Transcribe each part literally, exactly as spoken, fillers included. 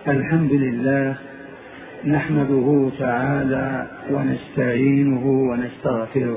الحمد لله نحمده تعالى ونستعينه ونستغفره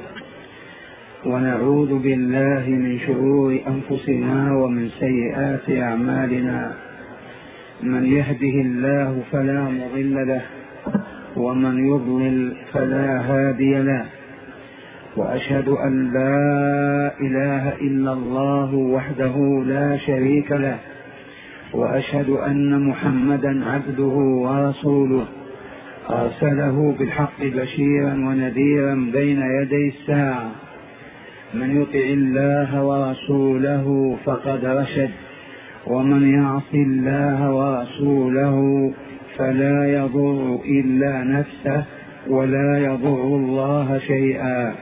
ونعوذ بالله من شرور أنفسنا ومن سيئات أعمالنا. من يهده الله فلا مضل له ومن يضلل فلا هادي له، وأشهد أن لا إله إلا الله وحده لا شريك له، وأشهد أن محمدا عبده ورسوله أرسله بالحق بشيرا ونذيرا بين يدي الساعة. من يطع الله ورسوله فقد رشد، ومن يعص الله ورسوله فلا يضر إلا نفسه ولا يضر الله شيئا.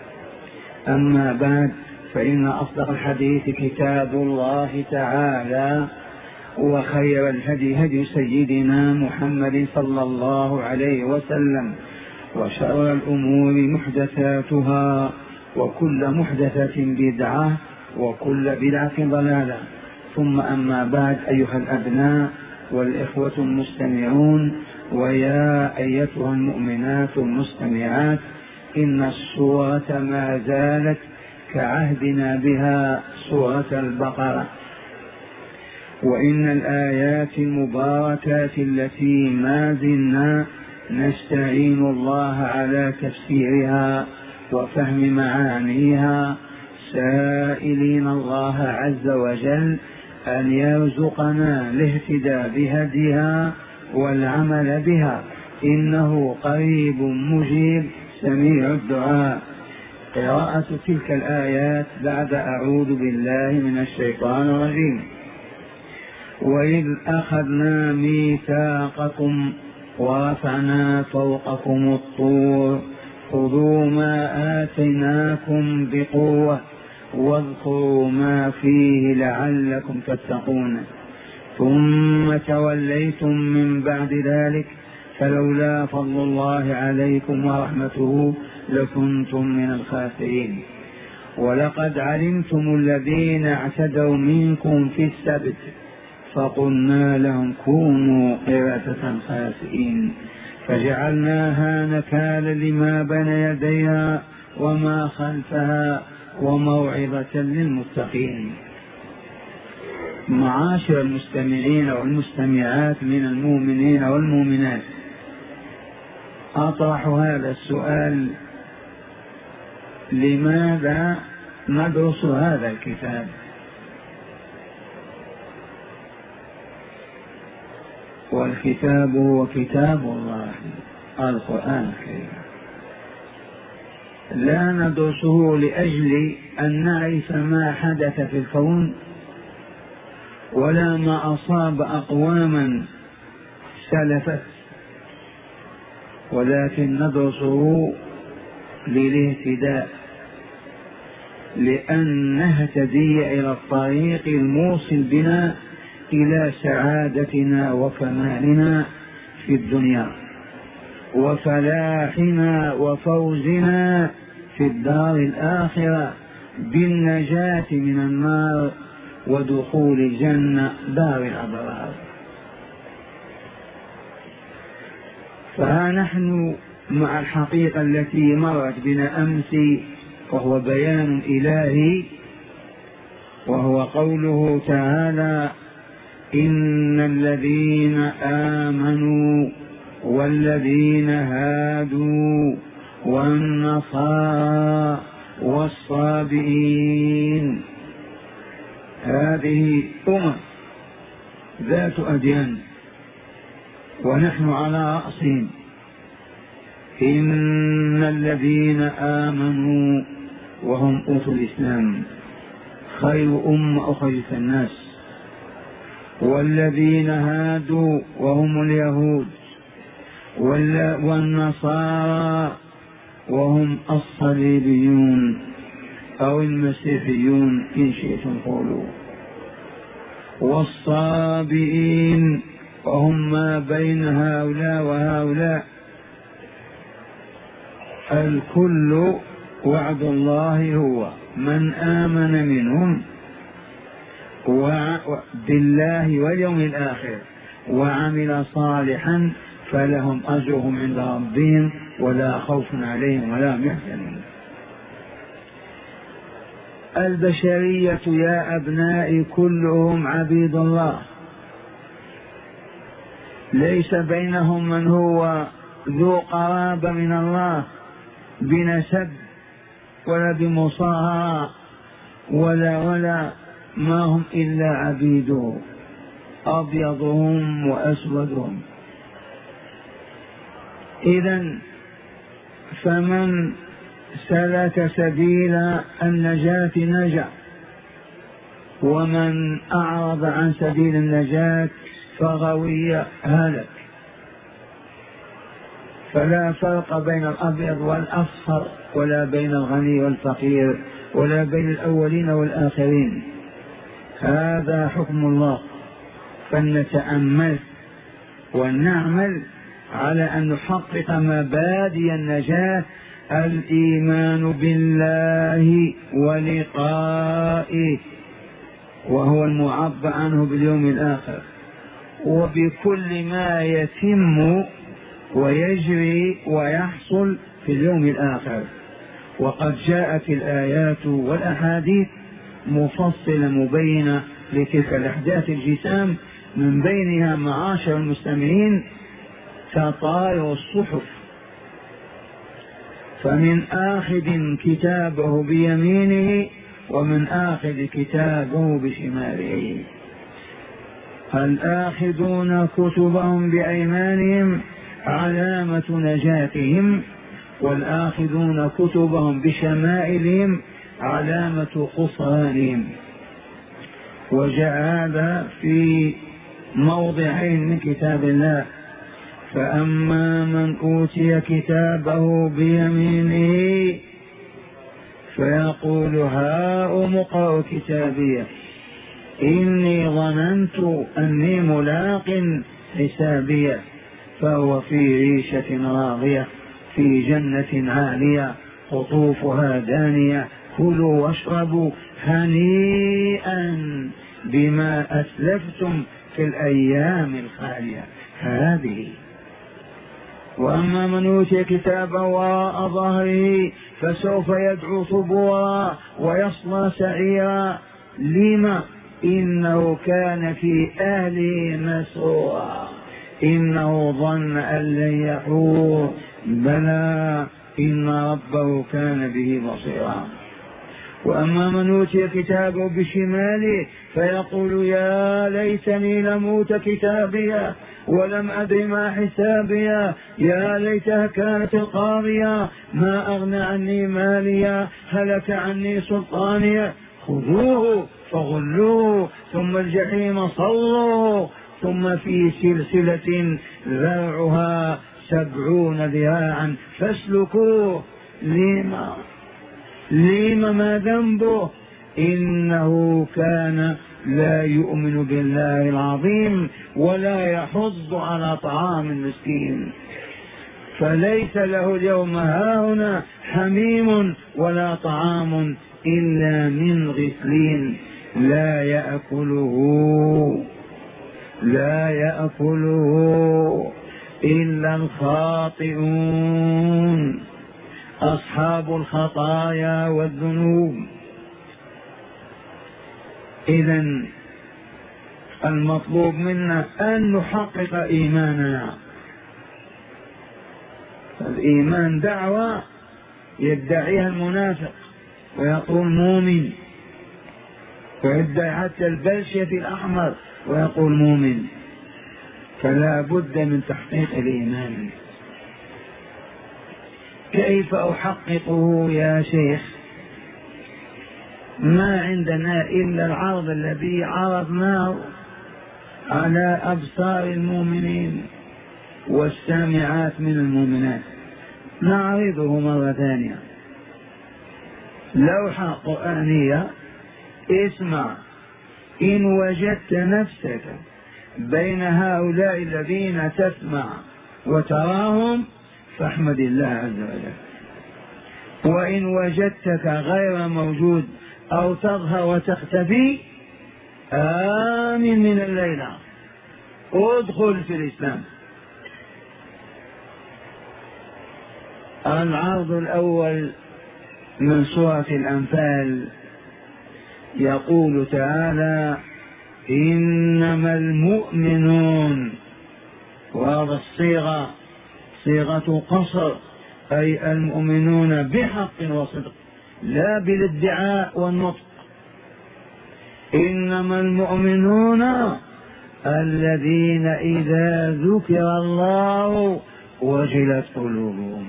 أما بعد، فإن أصدق الحديث كتاب الله تعالى، وخير الهدي هدي سيدنا محمد صلى الله عليه وسلم، وشر الأمور محدثاتها، وكل محدثة بدعة، وكل بدعة ضلالة. ثم أما بعد، أيها الأبناء والإخوة المستمعون، ويا أيتها المؤمنات المستمعات، إن السورة ما زالت كعهدنا بها سورة البقرة، وإن الآيات المباركات التي ما زلنا نستعين الله على تفسيرها وفهم معانيها، سائلين الله عز وجل أن يرزقنا الاهتداء بهديها والعمل بها، إنه قريب مجيب سميع الدعاء. قراءة تلك الآيات بعد أعوذ بالله من الشيطان الرجيم. وإذ أخذنا ميثاقكم ورفعنا فوقكم الطور خذوا ما آتيناكم بقوة واذكروا ما فيه لعلكم تتقون، ثم توليتم من بعد ذلك فلولا فضل الله عليكم ورحمته لكنتم من الخاسرين. ولقد علمتم الذين اعتدوا منكم في السبت فقلنا لهم كونوا قردة خاسئين فجعلناها نكالا لما بين يديها وما خلفها وموعظة للمتقين. معاشر المستمعين والمستمعات من المؤمنين والمؤمنات، أطرح هذا السؤال: لماذا ندرس هذا الكتاب؟ والكتاب هو كتاب الله القرآن الكريم. لا ندرسه لأجل أن نعرف ما حدث في الكون ولا ما أصاب أقواما سلفت، ولكن ندرسه للاهتداء، لأن نهتدي إلى الطريق الموصل بنا إلى سعادتنا وكمالنا في الدنيا وفلاحنا وفوزنا في الدار الآخرة بالنجاة من النار ودخول الجنة دار الأبرار. فها نحن مع الحقيقة التي مرت بنا أمس، وهو بيان إلهي، وهو قوله تعالى: إن الذين آمنوا والذين هادوا والنصارى والصابئين، هذه أمم ذات أديان ونحن على رأسهم. إن الذين آمنوا وهم أوتوا الإسلام خير أمة أخرجت الناس، والذين هادوا وهم اليهود، والنصارى وهم الصليبيون أو المسيحيون إن شئتم قولوا، والصابئين وهم ما بين هؤلاء وهؤلاء. الكل وعد الله هو من آمن منهم بالله واليوم الآخر وعمل صالحا فلهم أجرهم عند ربهم ولا خوف عليهم ولا هم يحزنون. البشرية يا أبنائي كلهم عبيد الله، ليس بينهم من هو ذو قرابة من الله بنسب ولا بمصاهرة ولا ولا ما هم إلا عبيده، أبيضهم وأسودهم. إذن فمن سلك سبيل النجاة نجا، ومن أعرض عن سبيل النجاة فغوي هلك. فلا فرق بين الأبيض والأصفر ولا بين الغني والفقير ولا بين الأولين والآخرين، هذا حكم الله. فلنتأمل ونعمل على أن نحقق مبادئ النجاة: الإيمان بالله ولقائه، وهو المعبر عنه باليوم الآخر، وبكل ما يتم ويجري ويحصل في اليوم الآخر. وقد جاءت الآيات والأحاديث مفصلة مبينة لتلك الأحداث الجسام، من بينها معاشر المستمعين تطاير الصحف، فمن آخذ كتابه بيمينه ومن آخذ كتابه بشماله. الآخذون كتبهم بأيمانهم علامة نجاتهم، والآخذون كتبهم بشمائلهم علامة خسرانهم. وجاء هذا في موضعين من كتاب الله: فأما من أوتي كتابه بيمينه فيقول هاؤم اقرءوا كتابيه إني ظننت أني ملاق حسابيه فهو في عيشة راضية في جنة عالية قطوفها دانية كلوا واشربوا هنيئا بما أسلفتم في الأيام الخالية هذه. وأما من أوتي كتابه وراء ظهره فسوف يدعو ثبورا ويصلى سعيرا. لما؟ إنه كان في أهله مسرورا إنه ظن أن لن يحور بلى إن ربه كان به بصيرا. وأما من أوتي كتابه بشماله فيقول يا ليتني لم أوت كتابيه ولم أدر ما حسابيه يا ليتها كانت القاضية ما أغنى عني ماليا هلك عني سلطانيا خذوه فغلوه ثم الجحيم صلوه ثم في سلسلة ذرعها سبعون ذراعا فاسلكوه. لما لما ما ذنبه؟ إنه كان لا يؤمن بالله العظيم ولا يحض على طعام المسكين، فليس له اليوم هاهنا حميم ولا طعام إلا من غسلين لا يأكله لا يأكله إلا الخاطئون أصحاب الخطايا والذنوب. إذن المطلوب منا أن نحقق إيماننا. الإيمان دعوة يدعيها المنافق ويقول مؤمن، ويدعي حتى البلشة الأحمر ويقول مؤمن، فلا بد من تحقيق الإيمان. كيف أحققه يا شيخ؟ ما عندنا إلا العرض الذي عرضناه على أبصار المؤمنين والسامعات من المؤمنات، نعرضه مرة ثانية. لوحة قرآنية اسمع: إن وجدت نفسك بين هؤلاء الذين تسمع وتراهم فاحمد الله عز وجل، وإن وجدتك غير موجود أو تظهر وتختفي آمن من الليلة ادخل في الإسلام. العرض الأول من سورة الأنفال يقول تعالى: إنما المؤمنون، وهذا الصيغة صيغة قصر، أي المؤمنون بحق وصدق لا بالادعاء والنطق. إنما المؤمنون الذين إذا ذكر الله وجلت قلوبهم.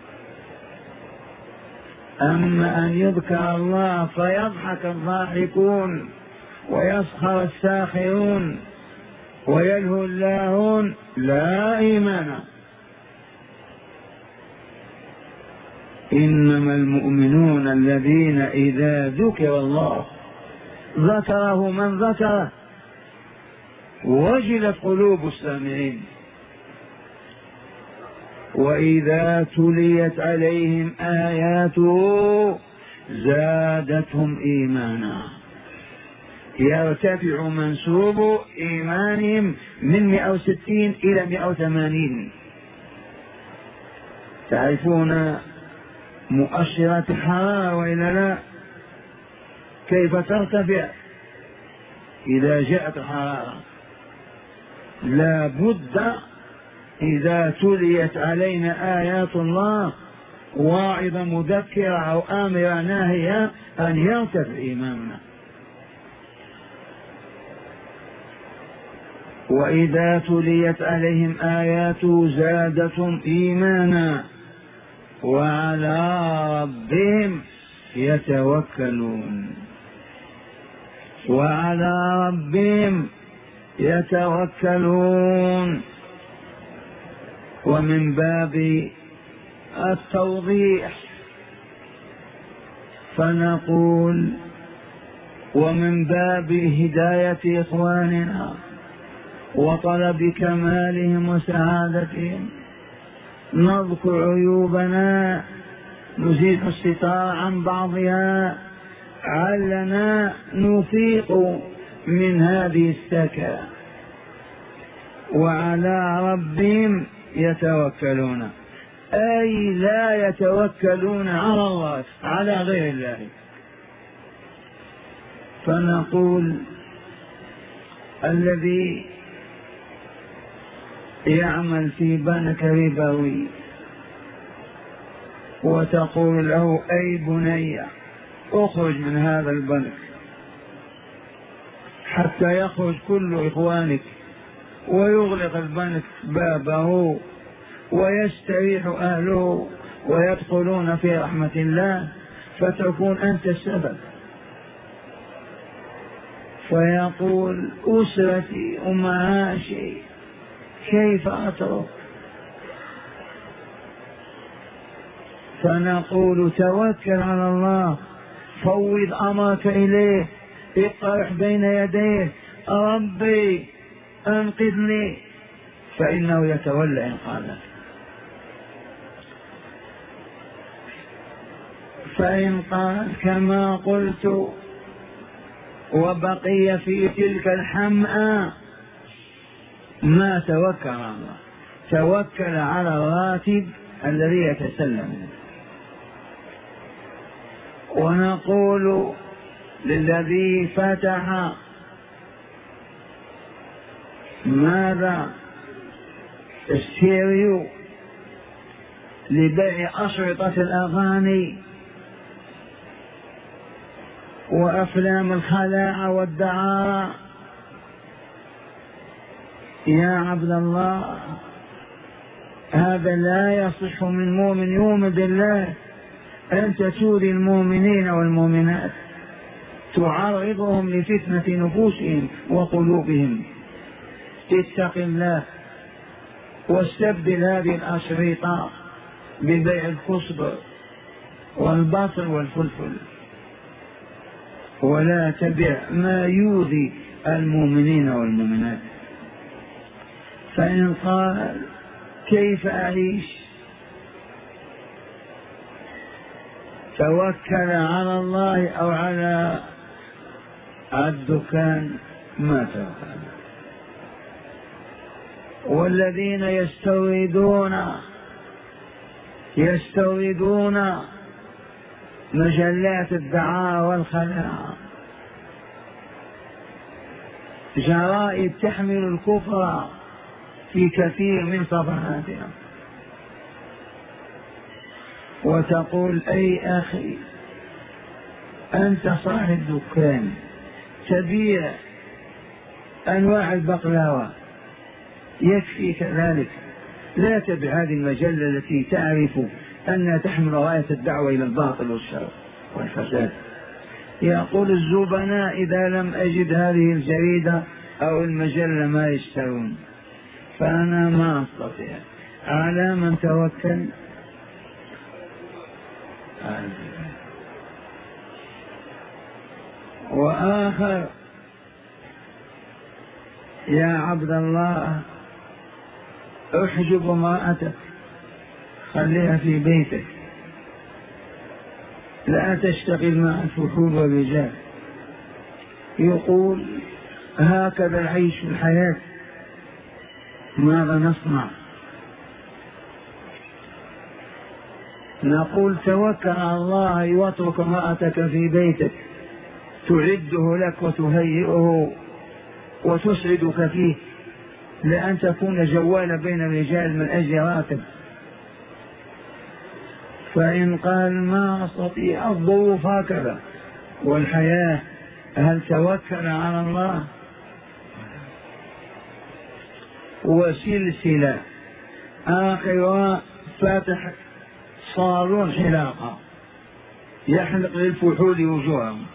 أما أن يذكر الله فيضحك الضاحكون ويسخر الساخرون ويلهو اللاهون، لا إيمان. إنما المؤمنون الذين إذا ذكر الله ذكره من ذكره وجلت قلوب السامعين، وإذا تليت عليهم آياته زادتهم إيمانا. يرتفع منسوب إيمانهم من مئة وستين إلى مئة وثمانين. تعرفون مؤشرات الحرارة وإلا لا؟ كيف ترتفع إذا جاءت الحرارة؟ لا بد إذا تليت علينا آيات الله واعظة مذكرة أو آمرة ناهية أن يرتفع إيماننا. وإذا تليت عليهم آياته زادتهم إيمانا وعلى ربهم يتوكلون. وعلى ربهم يتوكلون. ومن باب التوضيح فنقول، ومن باب هداية إخواننا وطلب كمالهم وسعادتهم نذكر عيوبنا، نزيل الستار عن بعضها علنا نفيق من هذه السكة. وعلى ربهم يتوكلون، أي لا يتوكلون على الله، على غير الله. فنقول الذي يعمل في بنك ربوي وتقول له: أي بني اخرج من هذا البنك حتى يخرج كل إخوانك ويغلق البنك بابه ويستريح أهله ويدخلون في رحمة الله، فتكون أنت السبب. فيقول: أسرتي ومعاشي كيف أترك؟ فنقول: توكل على الله، فوض أمرك إليه، اقترح بين يديه: ربي أنقذني، فإنه يتولى إنقاذك. فإن قال كما قلت وبقي في تلك الحمأة ما توكل على الله، توكل على الراتب الذي يتسلم. ونقول للذي فتح ماذا استيريو لبيع أشرطة الأغاني وأفلام الخلاعة والدعارة، يا عبد الله هذا لا يصح من مؤمن يؤمن بالله. أنت تؤذي المؤمنين والمؤمنات، تعرضهم لفتنة نفوسهم وقلوبهم. اتق الله واستبدل هذه الأشرطة ببيع الكسب والبصل والفلفل، ولا تبع ما يؤذي المؤمنين والمؤمنات. فإن قال كيف أعيش؟ توكل على الله أو على الدكان، ما توكل. والذين يستوردون يستوردون مجلات الدعاء والخلاء، جرائد تحمل الكفر في كثير من صفحاتها، وتقول أي أخي أنت صاحب دكان تبيع أنواع البقلاوة يكفي كذلك، لا تبع هذه المجلة التي تعرف أنها تحمل راية الدعوة إلى الباطل والشر والفساد. يقول الزبناء إذا لم أجد هذه الجريدة أو المجلة ما يشترون، فأنا ما أستطيع. على من توكل؟ وآخر يا عبد الله احجب امرأتك خليها في بيتك، لا تشتغل مع الفحول والرجال. يقول هكذا العيش في الحياة، ماذا نصنع؟ نقول توكل على الله واترك امرأتك في بيتك تعده لك وتهيئه وتسعدك فيه، لأن تكون جوالا بين الرجال من أجل راتب. فإن قال ما أستطيع الظروف هكذا والحياة، هل توكل على الله؟ وسلسلة آخرها فاتح صالون حلاقة يحلق للفحول وجوههم.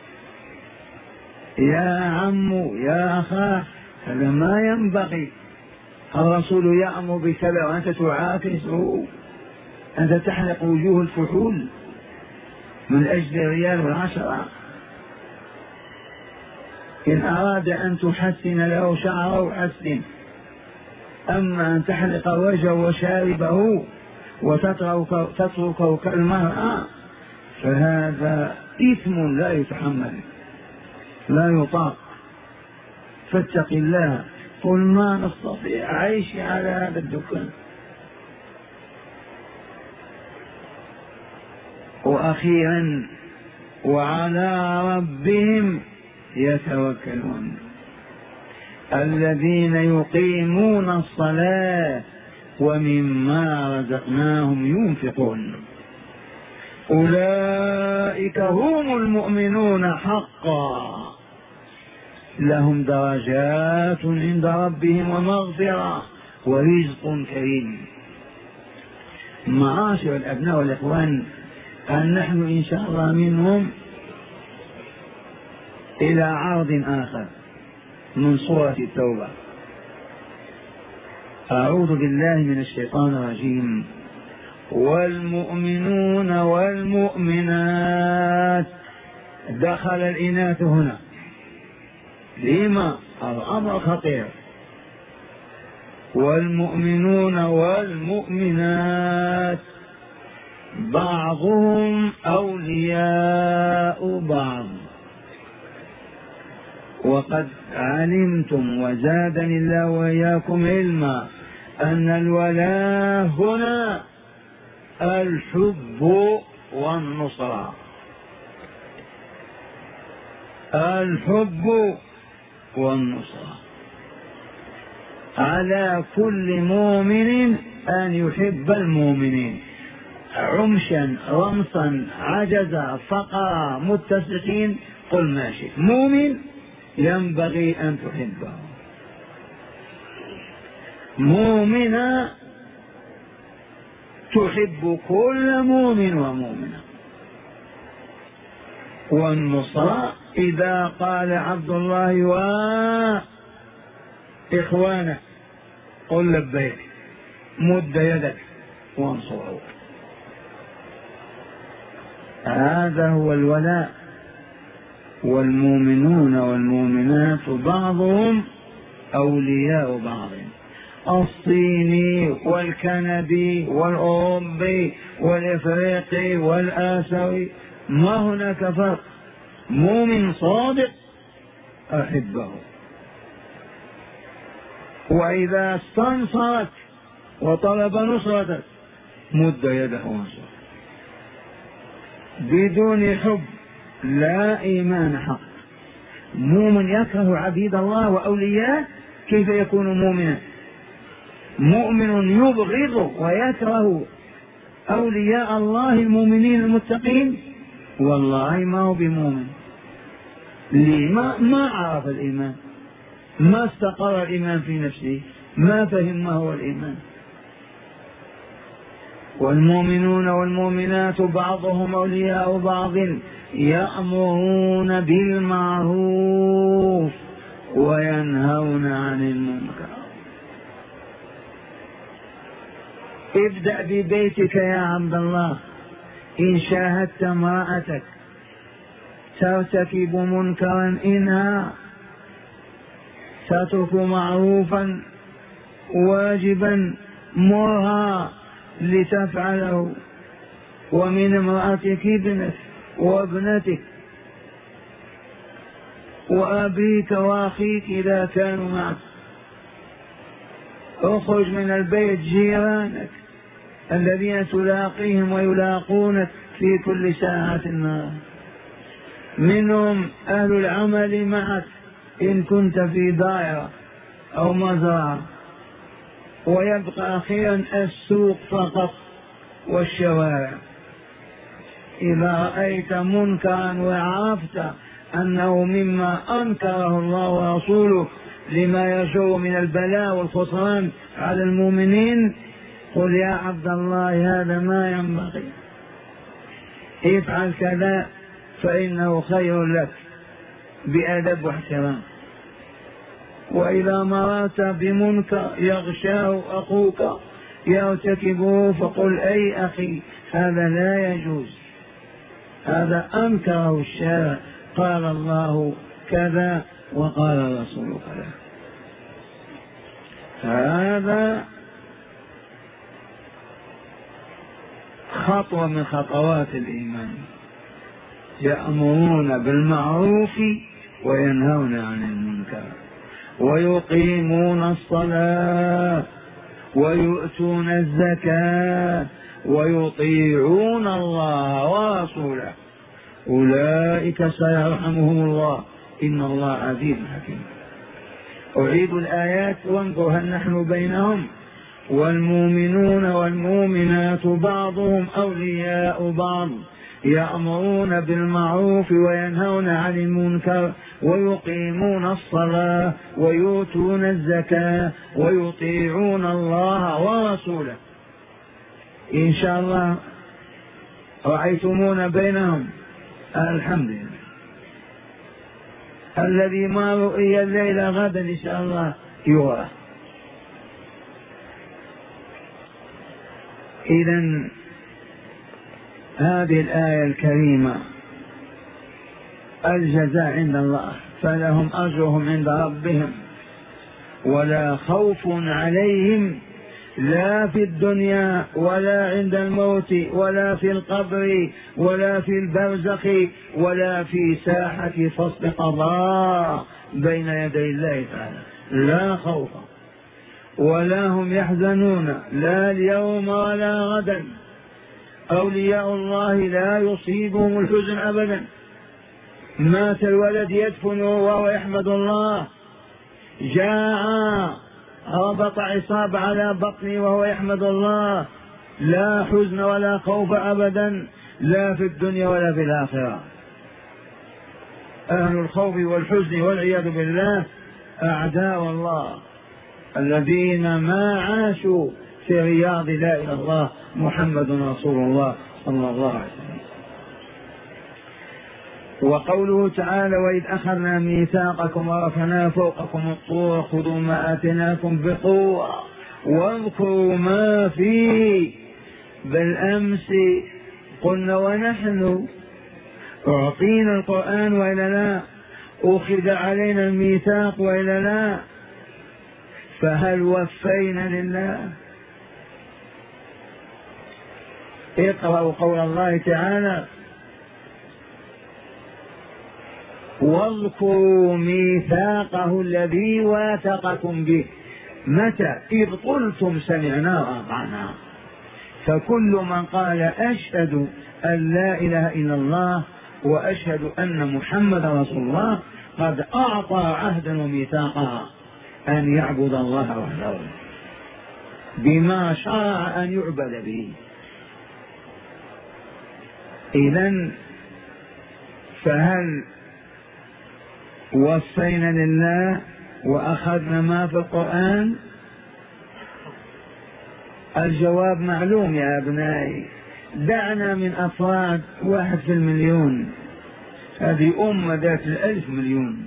يا عم يا أخاه هذا ما ينبغي، الرسول يأمر بكذا وأنت تعاكسه، أنت تحلق وجوه الفحول من أجل الريال والعشرة. إن أراد أن تحسن له شعره حسن، أما أن تحلق وجهه وشاربه وتتركه كالمرأة فهذا إثم لا يتحمل لا يطاق. فاتق الله، قل ما نستطيع عيشي على هذا الدكان. وأخيرا وعلى ربهم يتوكلون، الذين يقيمون الصلاة ومما رزقناهم ينفقون، أولئك هم المؤمنون حقا، لهم درجات عند ربهم ومغفرة ورزق كريم. معاشر الأبناء والإخوان، أن نحن إن شاء الله منهم إلى عرض آخر من سورة التوبة. أعوذ بالله من الشيطان الرجيم. والمؤمنون والمؤمنات، دخل الإناث هنا، لما الأمر خطير. والمؤمنون والمؤمنات بعضهم أولياء بعض، وقد علمتم وزادني الله وإياكم علما أن الولاء هنا الحب والنصرة، الحب والنصرة. على كل مؤمن أن يحب المؤمنين، عمشا رمصا عجزا فقرا متسقين، قل ما شئت، مؤمن ينبغي أن تحبه، مؤمنة تحب كل مؤمن ومؤمنة. والنصرة إذا قال عبد الله وإخوانه قل لبيك، مد يدك وانصره. هذا هو الولاء. والمؤمنون والمؤمنات بعضهم أولياء بعض، الصيني والكندي والأوروبي والإفريقي والآسيوي، ما هناك فرق. مؤمن صادق أحبه، وإذا استنصرك وطلب نصرتك مد يده ونصرك. بدون حب لا إيمان حق. مؤمن يكره عبيد الله وأولياء، كيف يكون مؤمنا؟ مؤمن يبغض ويكره أولياء الله المؤمنين المتقين، والله ما هو بمؤمن. لما؟ ما عرف الإيمان، ما استقر الإيمان في نفسه، ما فهم ما هو الإيمان. والمؤمنون والمؤمنات بعضهم أولياء بعض يأمرون بالمعروف وينهون عن المنكر. ابدأ ببيتك يا عبد الله. إن شاهدت امرأتك ترتكب منكرا إنها تترك معروفا واجبا مرها لتفعله. ومن امرأتك ابنك وابنتك وأبيك وأخيك إذا كانوا معك. اخرج من البيت جيرانك الذين تلاقيهم ويلاقونك في كل ساعة النهار، منهم أهل العمل معك إن كنت في دائرة أو مزرعة، ويبقى أخيرا السوق فقط والشوارع. إذا رأيت منكرا وعرفت أنه مما أنكره الله ورسوله لما يجر من البلاء والخسران على المؤمنين، قل يا عبد الله هذا ما ينبغي، افعل كذا فإنه خير لك، بأدب واحترام. وإذا مررت بمنكر يغشاه أخوك يرتكبه فقل أي أخي هذا لا يجوز، هذا أنكره الشارع، قال الله كذا وقال الرسول كذا. هذا خطوة من خطوات الإيمان. يأمرون بالمعروف وينهون عن المنكر ويقيمون الصلاة ويؤتون الزكاة ويطيعون الله ورسوله، أولئك سيرحمهم الله إن الله عزيز حكيم. أعيد الآيات وانظر هل نحن بينهم. والمؤمنون والمؤمنات بعضهم أولياء بعض يأمرون بالمعروف وينهون عن المنكر ويقيمون الصلاة ويؤتون الزكاة ويطيعون الله ورسوله. إن شاء الله رأيتمون بينهم، الحمد لله. الذي ما رؤي الليلة غدا إن شاء الله يرى. إذن هذه الآية الكريمة الجزاء عند الله، فلهم أجرهم عند ربهم ولا خوف عليهم لا في الدنيا ولا عند الموت ولا في القبر ولا في البرزخ ولا في ساحة فصل قضاء بين يدي الله تعالى. لا خوف ولا هم يحزنون، لا اليوم ولا غدا. أولياء الله لا يصيبهم الحزن أبدا. مات الولد يدفنه وهو يحمد الله، جاع ربط عصاب على بطنه وهو يحمد الله، لا حزن ولا خوف أبدا، لا في الدنيا ولا في الآخرة. أهل الخوف والحزن والعياذ بالله أعداء الله الذين ما عاشوا في رياض لا إله إلا الله محمد رسول الله صلى الله عليه وسلم. وقوله تعالى وإذ أخذنا ميثاقكم ورفعنا فوقكم الطور خذوا ما آتيناكم بقوة واذكروا ما فيه. بالأمس قلنا ونحن أعطينا القرآن وإلا لا، أخذ علينا الميثاق وإلا لا، فهل وفينا لله؟ اقرأوا قول الله تعالى واذكروا ميثاقه الذي واثقكم به متى؟ إذ قلتم سمعنا وأطعنا. فكل من قال أشهد أن لا إله إلا الله وأشهد أن محمد رسول الله قد أعطى عهدا وميثاقا أن يعبد الله وحده بما شرع أن يعبد به. إذن فهل وصينا لله وأخذنا ما في القرآن؟ الجواب معلوم يا أبنائي. دعنا من أفراد واحد في المليون، هذه أمة ذات الألف مليون.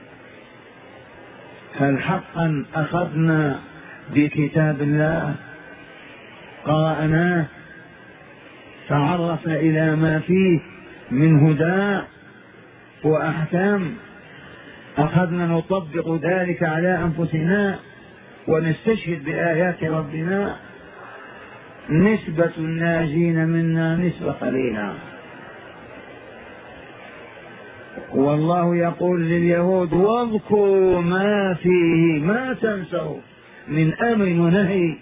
هل حقا أخذنا بكتاب الله قرأناه تعرفنا إلى ما فيه من هدى وأحكام؟ أخذنا نطبق ذلك على أنفسنا ونستشهد بآيات ربنا؟ نسبة الناجين منا نسبة قليلة. والله يقول لليهود واذكروا ما فيه ما تنسوا من أمر ونهي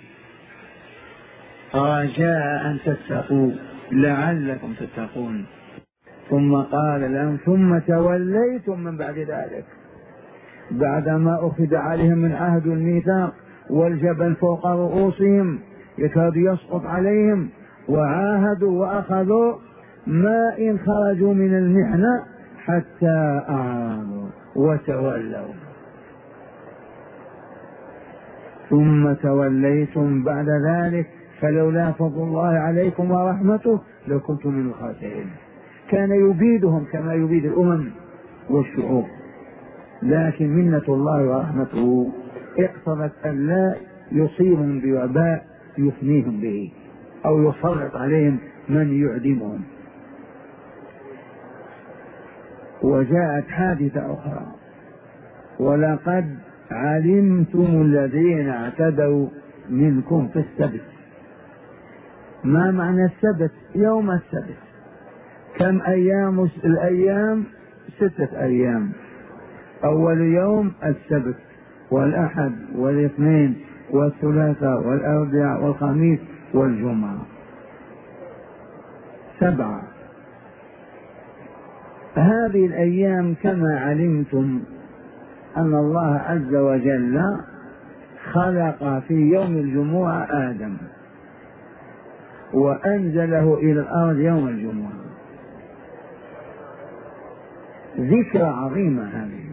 رجاء أن تتقوا لعلكم تتقون. ثم قال لهم ثم توليتم من بعد ذلك، بعدما أخذ عليهم من عهد الميثاق والجبل فوق رؤوسهم يكاد يسقط عليهم، وعاهدوا وأخذوا ما إن خرجوا من المحنة حتى أعانوا وتولوا. ثم توليتم بعد ذلك فلولا فضل الله عليكم ورحمته لكنتم من الخاسرين. كان يبيدهم كما يبيد الأمم والشعوب، لكن منة الله ورحمته اقتضت أن لا يصيبهم بوباء يفنيهم به أو يسلط عليهم من يعدمهم. وجاءت حادثة أخرى، ولقد علمتم الذين اعتدوا منكم في السبت. ما معنى السبت؟ يوم السبت. كم أيام الأيام؟ ستة أيام. أول يوم السبت والأحد والاثنين والثلاثاء والأربعاء والخميس والجمعة، سبعة. هذه الأيام كما علمتم أن الله عز وجل خلق في يوم الجمعة آدم وأنزله إلى الأرض يوم الجمعة. ذكرى عظيمة هذه.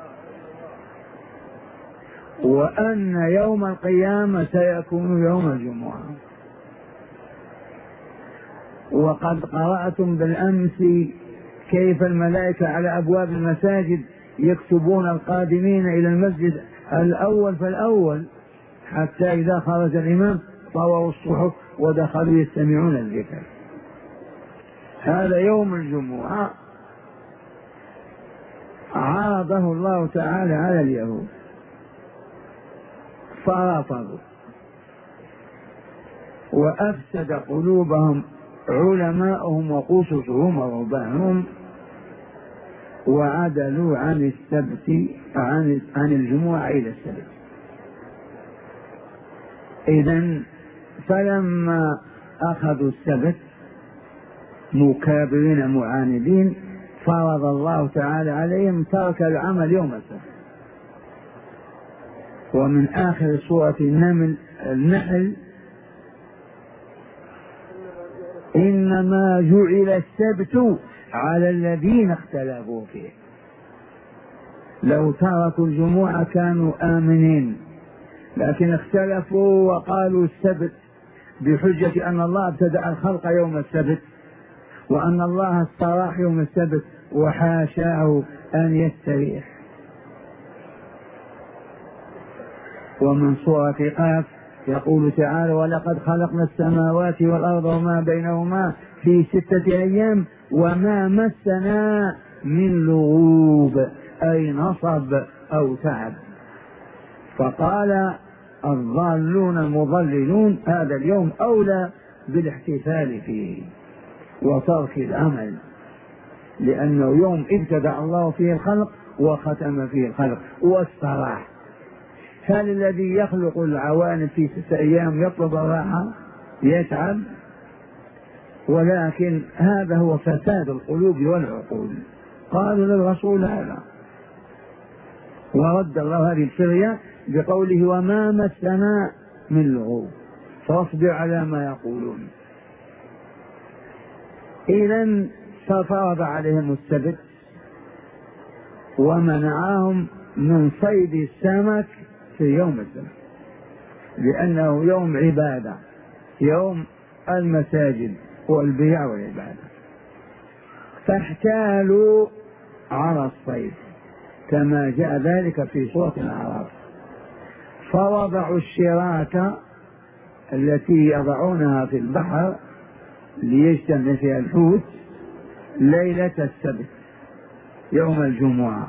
وأن يوم القيامة سيكون يوم الجمعة. وقد قرأتم بالأمس كيف الملائكة على أبواب المساجد يكتبون القادمين إلى المسجد الأول فالأول، حتى إذا خرج الإمام طووا الصحف ودخلوا يستمعون الذكر. هذا يوم الجمعة عارضه الله تعالى على اليهود فرفضوا، وأفسد قلوبهم علماؤهم وقصصهم ورهبانهم، وعدلوا عن السبت عن عن الجمعة إلى السبت. إذن فلما أخذوا السبت مكابرين معاندين فرض الله تعالى عليهم ترك العمل يوم السبت. ومن آخر سورة النمل النحل إنما جعل السبت على الذين اختلفوا فيه. لو تركوا الجمعة كانوا آمنين، لكن اختلفوا وقالوا السبت بحجة أن الله ابتدأ الخلق يوم السبت وأن الله استراح يوم السبت، وحاشاه أن يستريح. ومن سورة قاف يقول تعالى ولقد خلقنا السماوات والأرض وما بينهما في ستة أيام وما مسنا من لغوب أي نصب أو تعب. فقال الضالون المضللون هذا اليوم أولى بالاحتفال فيه وترك العمل، لأنه يوم ابتدأ الله فيه الخلق وختم فيه الخلق واستراح. هل الذي يخلق العوالم في ستة أيام يطلب الراحة يتعب؟ ولكن هذا هو فساد القلوب والعقول. قالوا للرسول هذا، ورد الله هذه الفرية بقوله وما مسنا من لغوب فاصبر على ما يقولون. إذن ففرض عليهم السبت ومنعهم من صيد السمك في يوم السبت لأنه يوم عبادة، يوم المساجد والبيع والعبادة، فاحتالوا على الصيد كما جاء ذلك في سورة الأعراف، فوضعوا الشراكة التي يضعونها في البحر ليجتمع فيها الحوت ليلة السبت يوم الجمعة،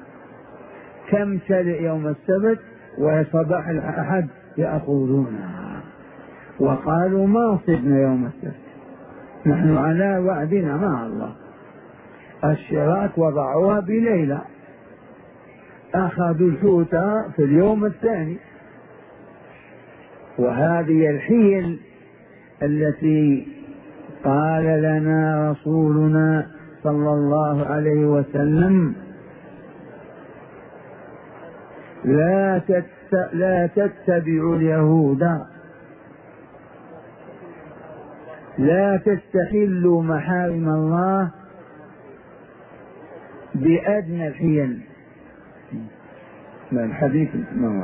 تمتلئ يوم السبت وصباح الأحد يأخذونها. وقالوا ما صدنا يوم السبت، نحن على وعدنا مع الله. الشراك وضعوها بليلة، أخذوا الحوت في اليوم الثاني. وهذه الحيل التي قال لنا رسولنا صلى الله عليه وسلم لا تت... لا تتبعوا اليهود، لا تستحلوا محارم الله بأدنى الحيل. من الحديث مرة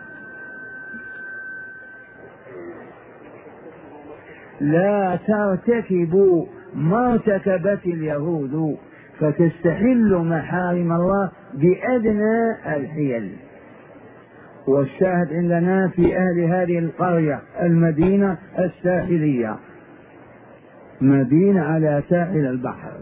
لا ترتكبوا ما ارتكبت اليهود فتستحلوا محارم الله بأدنى الحيل. والشاهد عندنا في أهل هذه القرية المدينة الساحلية، مدينة على ساحل البحر،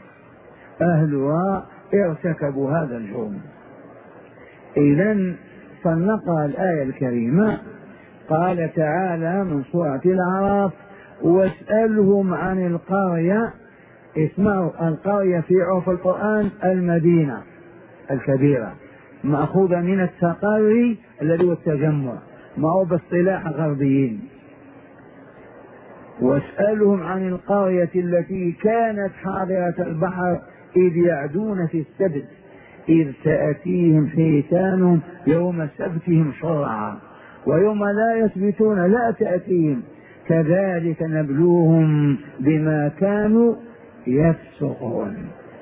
أهلها ارتكبوا هذا الجرم. إذن فلنقرأ الآية الكريمة. قال تعالى من سورة الأعراف واسألهم عن القرية. اسمعوا، القرية في عرف القرآن المدينة الكبيرة، مأخوذة من التقري الذي هو التجمع، ما هو باصطلاح الغربيين. واسألهم عن القرية التي كانت حاضرة البحر إذ يعدون في السبت إذ تأتيهم حيتانهم يوم سبتهم شرعا ويوم لا يثبتون لا تأتيهم كذلك نبلوهم بما كانوا يفسقون.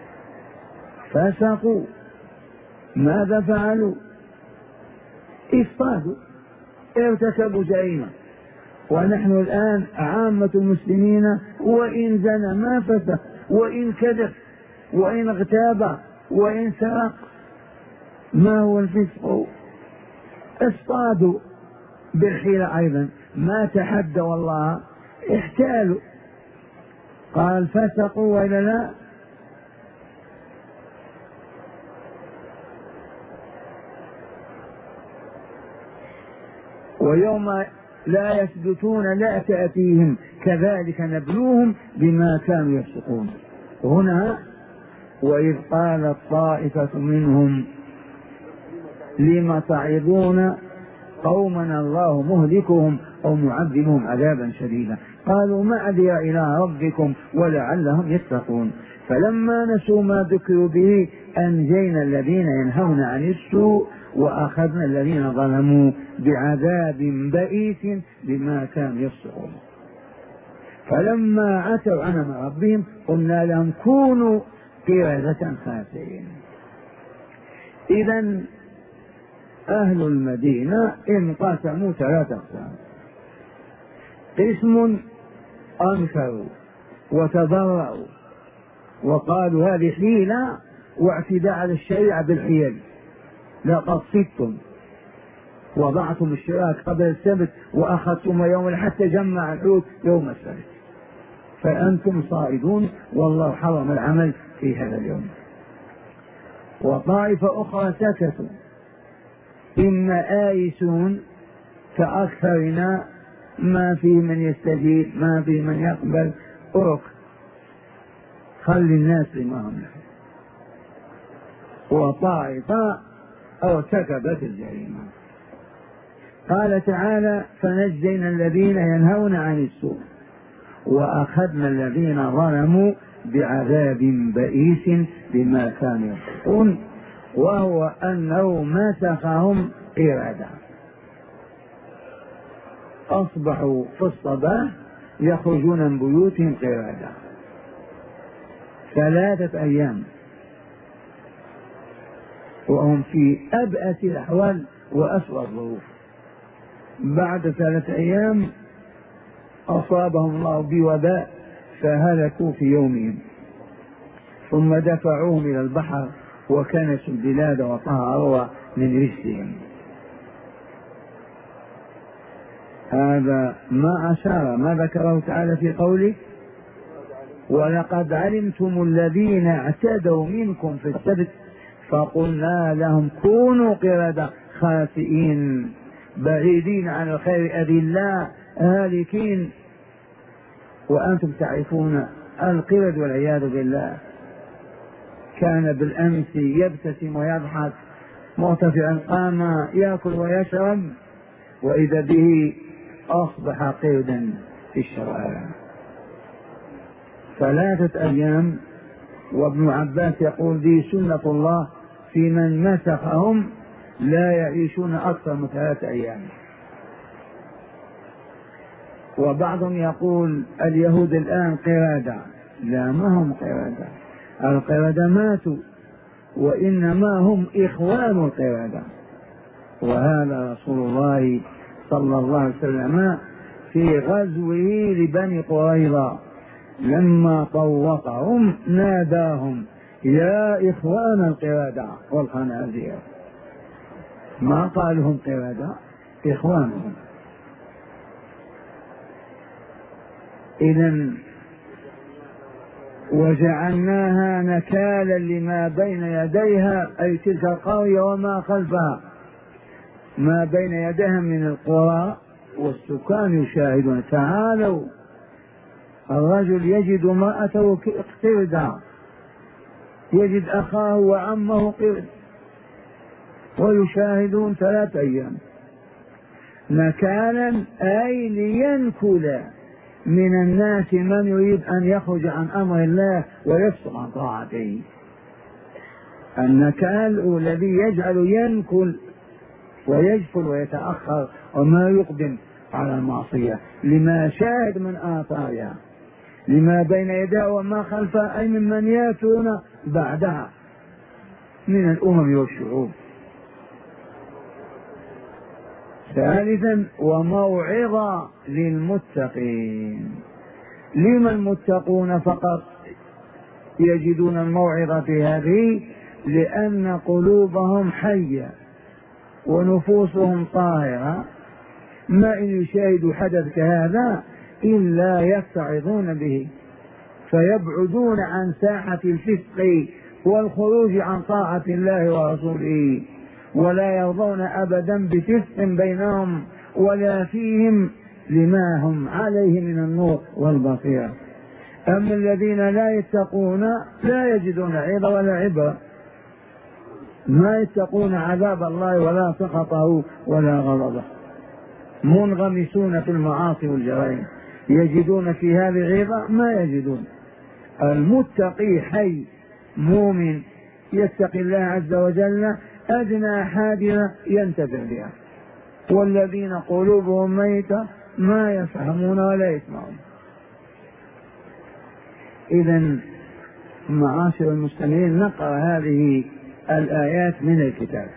فسقوا، ماذا فعلوا؟ اصطادوا، ارتكبوا جريمة. ونحن الآن عامة المسلمين وإن زنى ما فسق، وإن كذب، وإن اغتاب، وإن سرق، ما هو الفسق؟ اصطادوا بالحيلة أيضا، ما تحدوا الله، احتالوا. قال فسقوا وإلا لا؟ ويوم لا يثبتون لا تأتيهم كذلك نبلوهم بما كانوا يفسقون. هنا وإذ قالت طائفة منهم لم تعظون قومنا الله مهلكهم أو معذبهم عذابا شديدا قالوا معذرة إلى ربكم ولعلهم يتقون. فلما نسوا ما ذكروا به أنجينا الذين ينهون عن السوء وأخذنا الذين ظلموا بعذاب بئيس بما كانوا يفسقون. فلما عتوا عن أمر ربهم قلنا لهم كونوا قردة خاسئين. إذن أهل المدينة انقسموا ثلاثة أقسام: قسم أنكروا وتضرعوا وقالوا هذه حيلة واعتداء على الشريعة بالحيل، لقد صدتم وضعتم الشراك قبل السبت وأخذتم يوم حتى جمع الحوت يوم السبت فأنتم صائدون والله حرم العمل في هذا اليوم. وطائفة أخرى سكتوا إما آيسون كأكثرنا ما في من يستجيب ما في من يقبل أرك خلي الناس لما هم له. وطائفة ارتكبت الجريمة قال تعالى فنجينا الذين ينهون عن السوء وأخذنا الذين ظلموا بعذاب بئيس بما كانوا يفسقون، وهو أنه مسخهم قردة، أصبحوا في الصباح يخرجون من بيوتهم قردة ثلاثة أيام وهم في أبأس الأحوال وأسوأ الظروف. بعد ثلاثة أيام أصابهم الله بوباء فهلكوا في يومهم، ثم دفعوهم إلى البحر وكنسوا البلاد وطهروها من رجسهم. هذا ما أشار ما ذكره تعالى في قوله ولقد علمتم الذين اعتدوا منكم في السبت فقلنا لهم كونوا قردة خاسئين بعيدين عن الخير أذلاء هالكين، وأنتم تعرفون القرد والعياذ بالله كان بالأمس يبتسم ويضحك مرتفعا قام يأكل ويشرب وإذا به أصبح قردا في الشوارع. ثلاثة أيام، وابن عباس يقول دي سنة الله في من مسخهم لا يعيشون أكثر من ثلاثة أيام. وبعضهم يقول اليهود الآن قردة، لا ما هم قردة، القردة ماتوا وإنما هم إخوان القردة. وهذا رسول الله صلى الله عليه وسلم في غزوه لبني قريظة لما طوقهم ناداهم يا إخوان القردة والخنازير، ما قالهم قردة، إخوانهم. إذن وجعلناها نكالا لما بين يديها، أي تلك القرية وما خلفها، ما بين يديها من القرى والسكان يشاهدون. تعالوا الرجل يجد امرأته قردا، يجد أخاه وعمه قرد، ويشاهدون ثلاثة أيام. نكالا أي لينكل من الناس من يريد أن يخرج عن أمر الله ويفسق عن طاعته. النكال الذي يجعل ينكل ويجفل ويتأخر وما يقدم على المعصية لما شاهد من آثارها، لما بين يداه وما خلفه، أي ممن يأتون بعدها من الأمم والشعوب. ثالثا وموعظة للمتقين. لمن المتقون فقط يجدون الموعظة في هذه؟ لأن قلوبهم حية ونفوسهم طاهرة، ما إن يشاهدوا حدث كهذا إلا يتعظون به فيبعدون عن ساحة الفسق والخروج عن طاعة الله ورسوله، ولا يرضون أبدا بفسق بينهم ولا فيهم لما هم عليه من النور والبصيرة. أما الذين لا يتقون لا يجدون عظة ولا عبرة، ما يتقون عذاب الله ولا سخطه ولا غضبه، منغمسون في المعاصي والجرائم، يجدون في هذه عظة ما يجدون. المتقي حي مؤمن يتقي الله عز وجل أدنى حادثة ينتفع بها، والذين قلوبهم ميتة ما يفهمون ولا يسمعون. إذن معاشر المسلمين نقرأ هذه الآيات من الكتاب.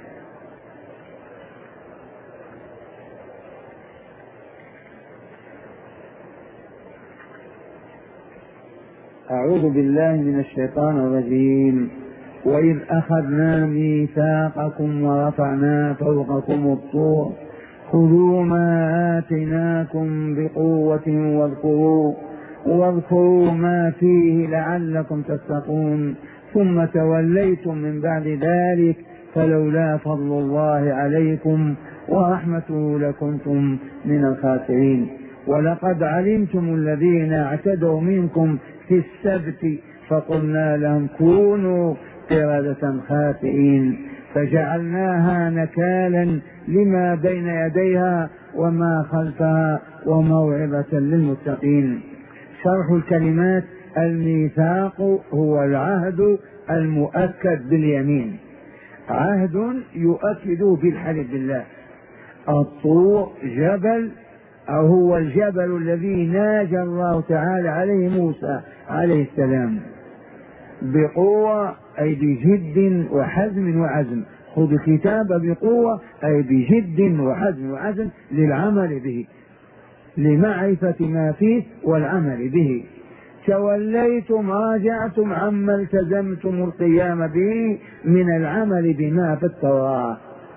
أعوذ بالله من الشيطان الرجيم. وإذ أخذنا ميثاقكم ورفعنا فوقكم الطور خذوا ما آتيناكم بقوة واذكروا واذكروا ما فيه لعلكم تتقون ثم توليتم من بعد ذلك فلولا فضل الله عليكم ورحمته لكنتم من الخاسرين. ولقد علمتم الذين اعتدوا منكم في السبت فقلنا لهم كونوا قردة خاسئين فجعلناها نكالا لما بين يديها وما خلفها وموعظة للمتقين. شرح الكلمات: الميثاق هو العهد المؤكد باليمين، عهد يؤكد بالحلف بالله. الطور جبل، أو هو الجبل الذي ناجى الله تعالى عليه موسى عليه السلام بقوة، أي بجد وحزم وعزم. خذ الكتاب بقوة أي بجد وحزم وعزم للعمل به، لمعرفة ما فيه والعمل به. توليتم راجعتم عما التزمتم القيام به من العمل بما في التوراة.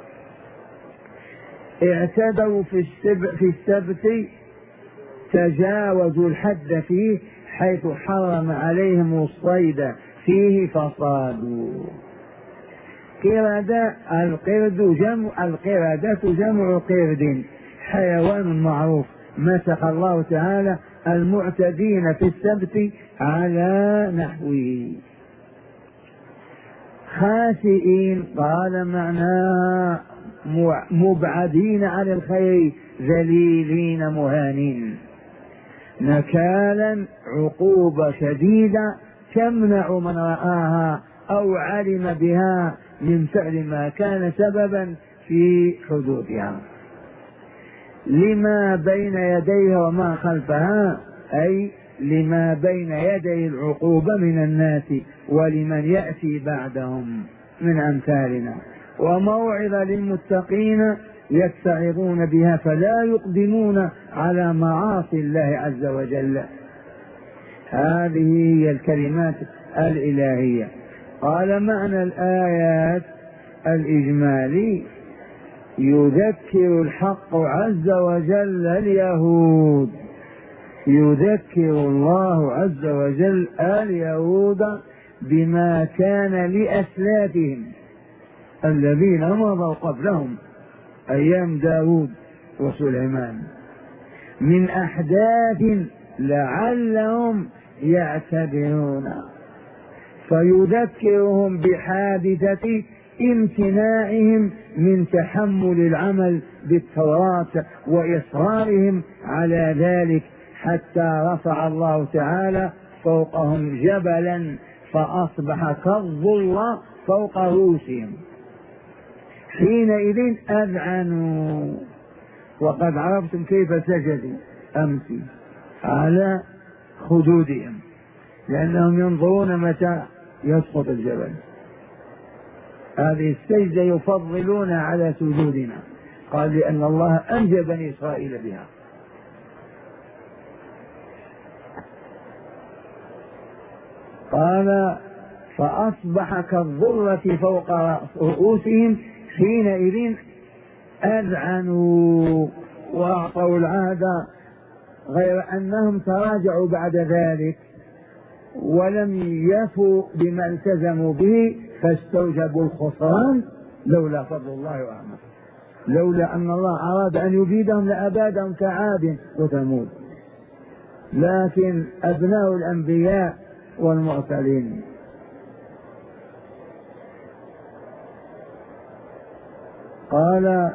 اعتدوا في السبت, في السبت تجاوزوا الحد فيه، حيث حرم عليهم الصيد فيه فصادوا. قردة، القرد جمع القردة جمع قرد، حيوان معروف. مسخ الله تعالى المعتدين في السبت على نحوه. خاسئين قال معناها مبعدين عن الخير، ذليلين مهانين. نكالا عقوبة شديدة تمنع من رآها أو علم بها من فعل ما كان سببا في حدوثها. لما بين يديها وما خلفها، أي لما بين يدي العقوبة من الناس ولمن يأتي بعدهم من أمثالنا. وموعظة للمتقين يتعظون بها فلا يقدمون على معاصي الله عز وجل. هذه هي الكلمات الإلهية. قال معنى الآيات الإجمالي: يذكر الحق عز وجل اليهود، يذكر الله عز وجل اليهود بما كان لأسلافهم الذين مضوا قبلهم أيام داود وسليمان من أحداث لعلهم يعتبرون، فيذكرهم بحادثة امتناعهم من تحمل العمل بالتوراة وإصرارهم على ذلك، حتى رفع الله تعالى فوقهم جبلا فأصبح كالظل فوق رؤوسهم. حينئذ أذعنوا، وقد عرفتم كيف سجدوا أمس على خدودهم، لأنهم ينظرون متى يسقط الجبل. هذه السجدة يفضلون على سجودنا، قال لأن الله أنجى بني إسرائيل بها. قال فأصبح كالظلة فوق رؤوسهم حينئذ أذعنوا وأعطوا العهد، غير أنهم تراجعوا بعد ذلك ولم يفوا بما التزموا به فاستوجبوا الخسران، لولا فضل الله ورحمته. لولا أن الله أراد أن يبيدهم لأبادهم كعاد وثمود، لكن أبناء الأنبياء والمرسلين. قال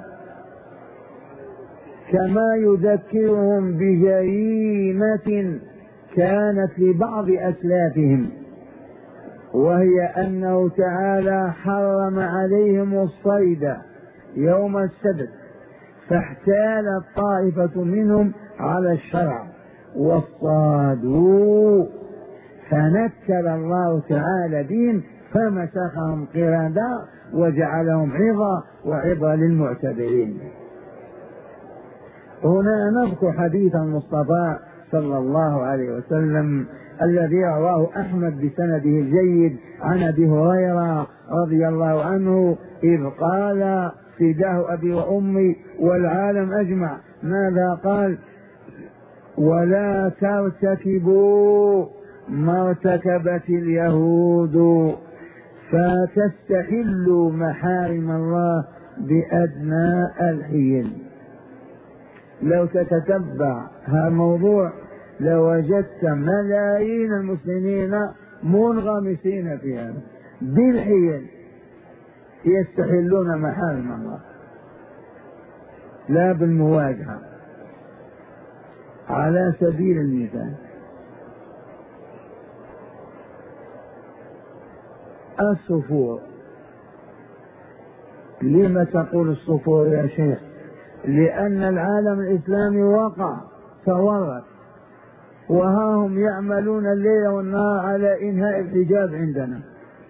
كما يذكرهم بجريمة كانت لبعض أسلافهم، وهي أنه تعالى حرم عليهم الصيد يوم السبت، فاحتالت طائفة منهم على الشرع واصطادوا، فنكل الله تعالى بهم فمسخهم قردا وجعلهم عظة وعظة للمعتبرين. هنا نذكر حديث المصطفى صلى الله عليه وسلم الذي رواه أحمد بسنده الجيد عن أبي هريرة رضي الله عنه إذ قال فداه أبي وأمي والعالم أجمع، ماذا قال؟ ولا ترتكبوا ما ارتكبت اليهود فتستحلوا محارم الله بأدنى الحيل. لو تتتبع هذا الموضوع لوجدت ملايين المسلمين منغمسين في هذا بالحيل، يستحلون محارم الله لا بالمواجهة. على سبيل المثال الصفور. لما تقول الصفور يا شيخ؟ لأن العالم الإسلامي وقع تورط، وها هم يعملون الليل والنهار على إنهاء الحجاب عندنا،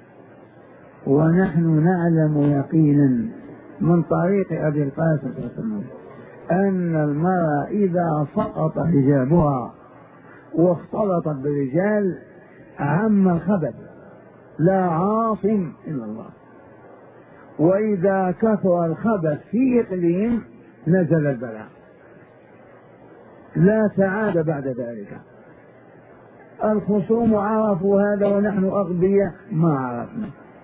ونحن نعلم يقينا من طريق أبي القاسم أن المرأة إذا سقط حجابها واختلطت بالرجال عم الخبث لا عاصم إلا الله، وإذا كثر الخبث في إقليم نزل البلاء لا سعادة بعد ذلك. الخصوم عرفوا هذا ونحن أغبياء ما عرفنا.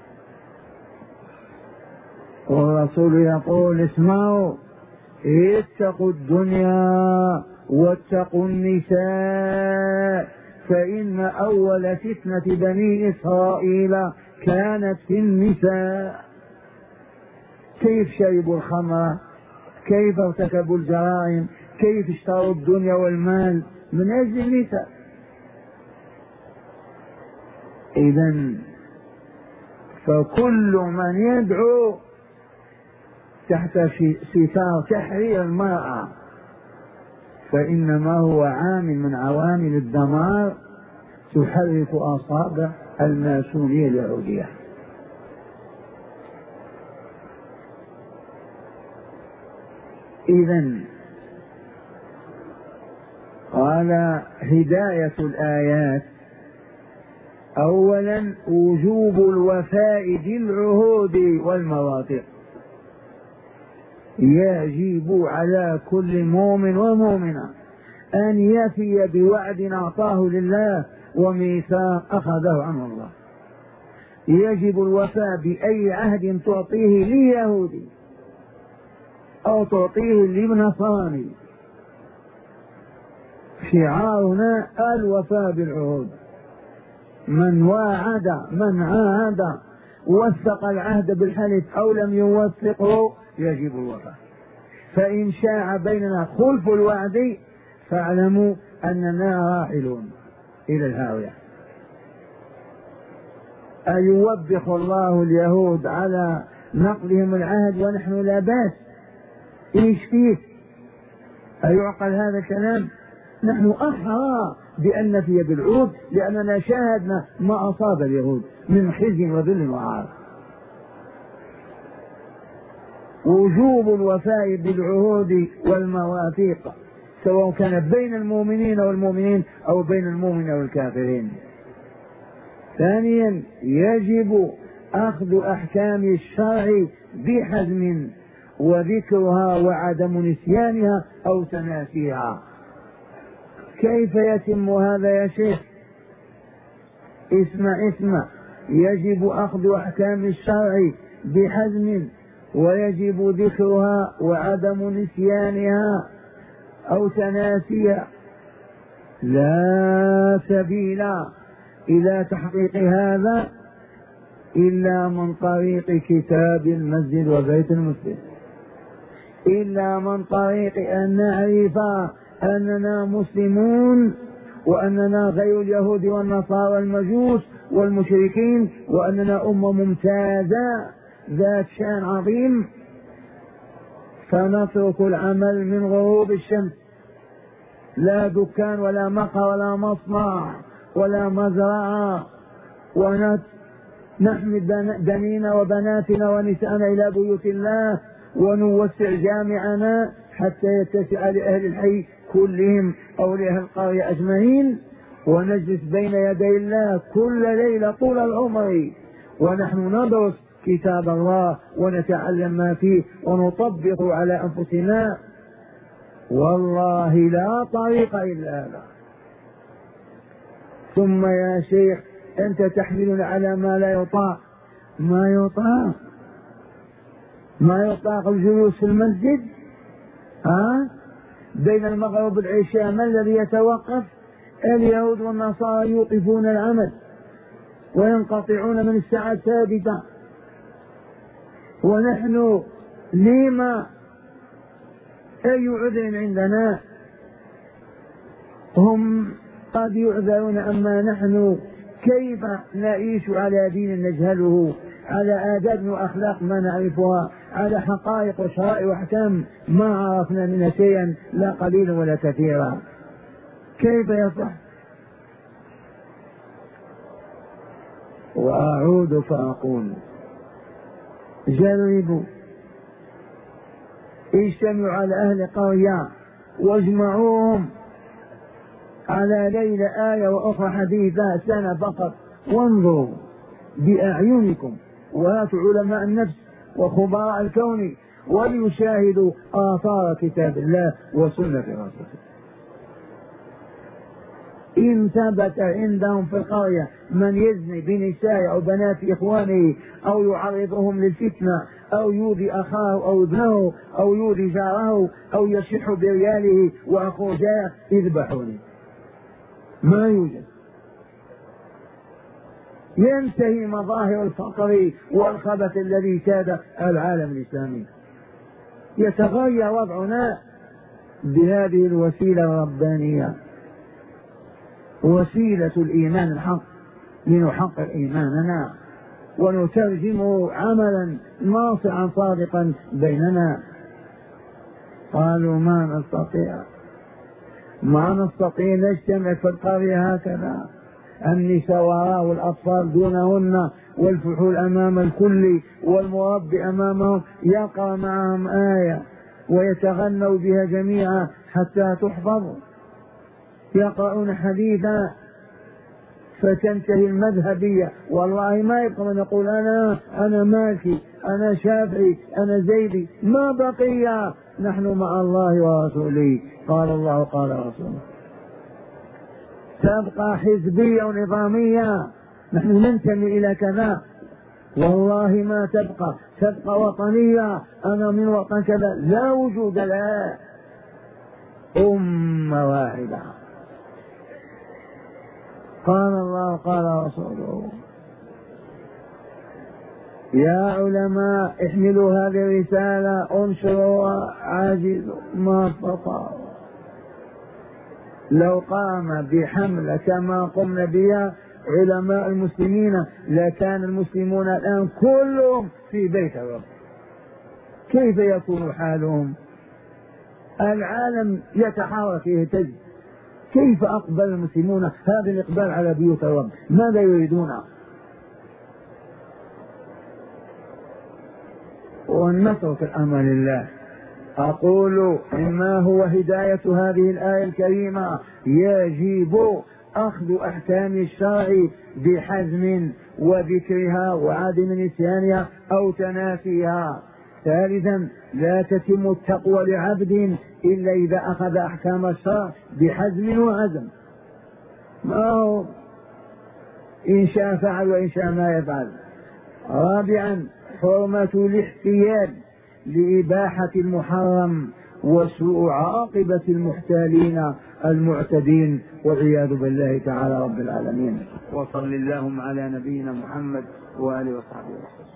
والرسول يقول اسمعوا اتقوا الدنيا واتقوا النساء فإن أول فتنة بني إسرائيل كانت في النساء. كيف شربوا الخمر، كيف ارتكبوا الجرائم، كيف اشتروا الدنيا والمال من أجل النساء. إذن فكل من يدعو تحت ستار تحرير المرأة فإنما هو عامل من عوامل الدمار تحرك أصابع الماسونية اليهودية. إذن قال هداية الآيات أولا وجوب الوفاء بالعهود والمواثيق. يجب على كل مؤمن ومؤمنة أن يفي بوعد أعطاه لله وميثاق أخذه عنه الله. يجب الوفاء بأي عهد تعطيه ليهودي أو تعطيه لنصراني. شعارنا الوفاء بالعهود. من واعد من عاهد وثق العهد بالحلف أو لم يوثقه يجب الوفاء. فإن شاع بيننا خلف الوعد فاعلموا أننا راحلون إلى الهاوية. أيوبخ الله اليهود على نقلهم العهد ونحن لا بأس؟ إيش فيه؟ أيعقل هذا الكلام؟ نحن أحرى بأن نفي بالعهود لأننا شاهدنا ما أصاب اليهود من خزي وذل وعار. وجوب الوفاء بالعهود والمواثيق سواء كان بين المؤمنين والمؤمنين أو بين المؤمن والكافرين. ثانيا يجب أخذ أحكام الشرع بحزم وذكرها وعدم نسيانها أو تناسيها. كيف يتم هذا يا شيخ؟ اسمع اسمع يجب أخذ أحكام الشرع بحزم ويجب ذكرها وعدم نسيانها أو تناسيها. لا سبيل إلى تحقيق هذا إلا من طريق كتاب المسجد وبيت المسجد، إلا من طريق أن نعرف أننا مسلمون وأننا غير اليهود والنصارى والمجوس والمشركين، وأننا أمة ممتازة ذات شأن عظيم، فنترك العمل من غروب الشمس. لا دكان ولا مقهى ولا مصنع ولا مزرعة، ونحمل بنينا وبناتنا ونساءنا إلى بيوت الله ونوسع جامعنا حتى يتسع لأهل الحي كلهم أو لأهل القرية أجمعين، ونجلس بين يدي الله كل ليلة طول العمر ونحن ندرس كتاب الله ونتعلم ما فيه ونطبق على أنفسنا. والله لا طريق إلا هذا. ثم يا شيخ أنت تحملنا على ما لا يطاق. ما يطاق ما يطاق الجلوس في المسجد ها بين المغرب والعشاء. ما الذي يتوقف؟ اليهود والنصارى يوقفون العمل وينقطعون من الساعة الثابتة. ونحن لما أي عذر عندنا؟ هم قد يعذرون، أما نحن كيف نعيش على دين نجهله، على آداب وأخلاق ما نعرفها، على حقائق وشرائع وأحكام ما عرفنا منها شيئا لا قليلا ولا كثيرا، كيف يصح؟ وأعود فأقول جربوا، اجتمعوا على أهل قرية واجمعوهم على ليلة آية وأخرى حديثة سنة فقط، وانظروا بأعينكم، وهاتوا علماء النفس وخبراء الكون وليشاهدوا آثار كتاب الله وسنة رسوله. إن ثبت عندهم في القرية من يزني بنساء أو بنات إخوانه أو يعرضهم للفتنة أو يؤذي أخاه أو ابنه أو يؤذي جاره أو يشح برياله وأخوه جاء، اذبحوني. ما يوجد. ينتهي مظاهر الفقر والخبث الذي ساد العالم الإسلامي. يتغير وضعنا بهذه الوسيلة الربانية، وسيلة الإيمان الحق، لنحقق إيماننا ونترجمه عملا ناصعا صادقا بيننا. قالوا ما نستطيع ما نستطيع نجتمع في القرية هكذا، النساء وراء والأطفال دونهن والفحول أمام الكل والمربي أمامهم، يقرأ معهم آية ويتغنوا بها جميعا حتى تحفظ، يقرؤون حديثا فتنتهي المذهبية. والله ما يبقى من يقول أنا أنا مالكي أنا شافعي أنا زيدي، ما بقي. نحن مع الله ورسوله، قال الله قال رسوله. تبقى حزبية ونظامية، نحن ننتمي إلى كذا، والله ما تبقى. تبقى وطنية، أنا من وطن كذا، لا وجود لها. أمة واحدة، قال الله قال رسوله. يا علماء احملوا هذه الرسالة، انشروا، عاجز ما استطاعوا. لو قام بحملة كما قمنا بها علماء المسلمين لكان المسلمون الآن كلهم في بيت الرب. كيف يكون حالهم؟ العالم يتحرك يهتز، كيف أقبل المسلمون هذا الإقبال على بيوت الرب؟ ماذا يريدون؟ ونترك الأمر لله. أقول إما هو هداية هذه الآية الكريمة، يجب أخذ أحكام الشرع بحزم وذكرها وعدم نسيانها أو تناسيها. ثالثا لا تتم التقوى لعبد إلا إذا أخذ أحكام الشرع بحزم وعزم، ما هو إن شاء فعل وإن شاء ما يفعل. رابعا حرمة الاحتيال لإباحة المحرم وسوء عاقبة المحتالين المعتدين، والعياذ بالله تعالى رب العالمين. وصل اللهم على نبينا محمد وآله وصحبه وسلم.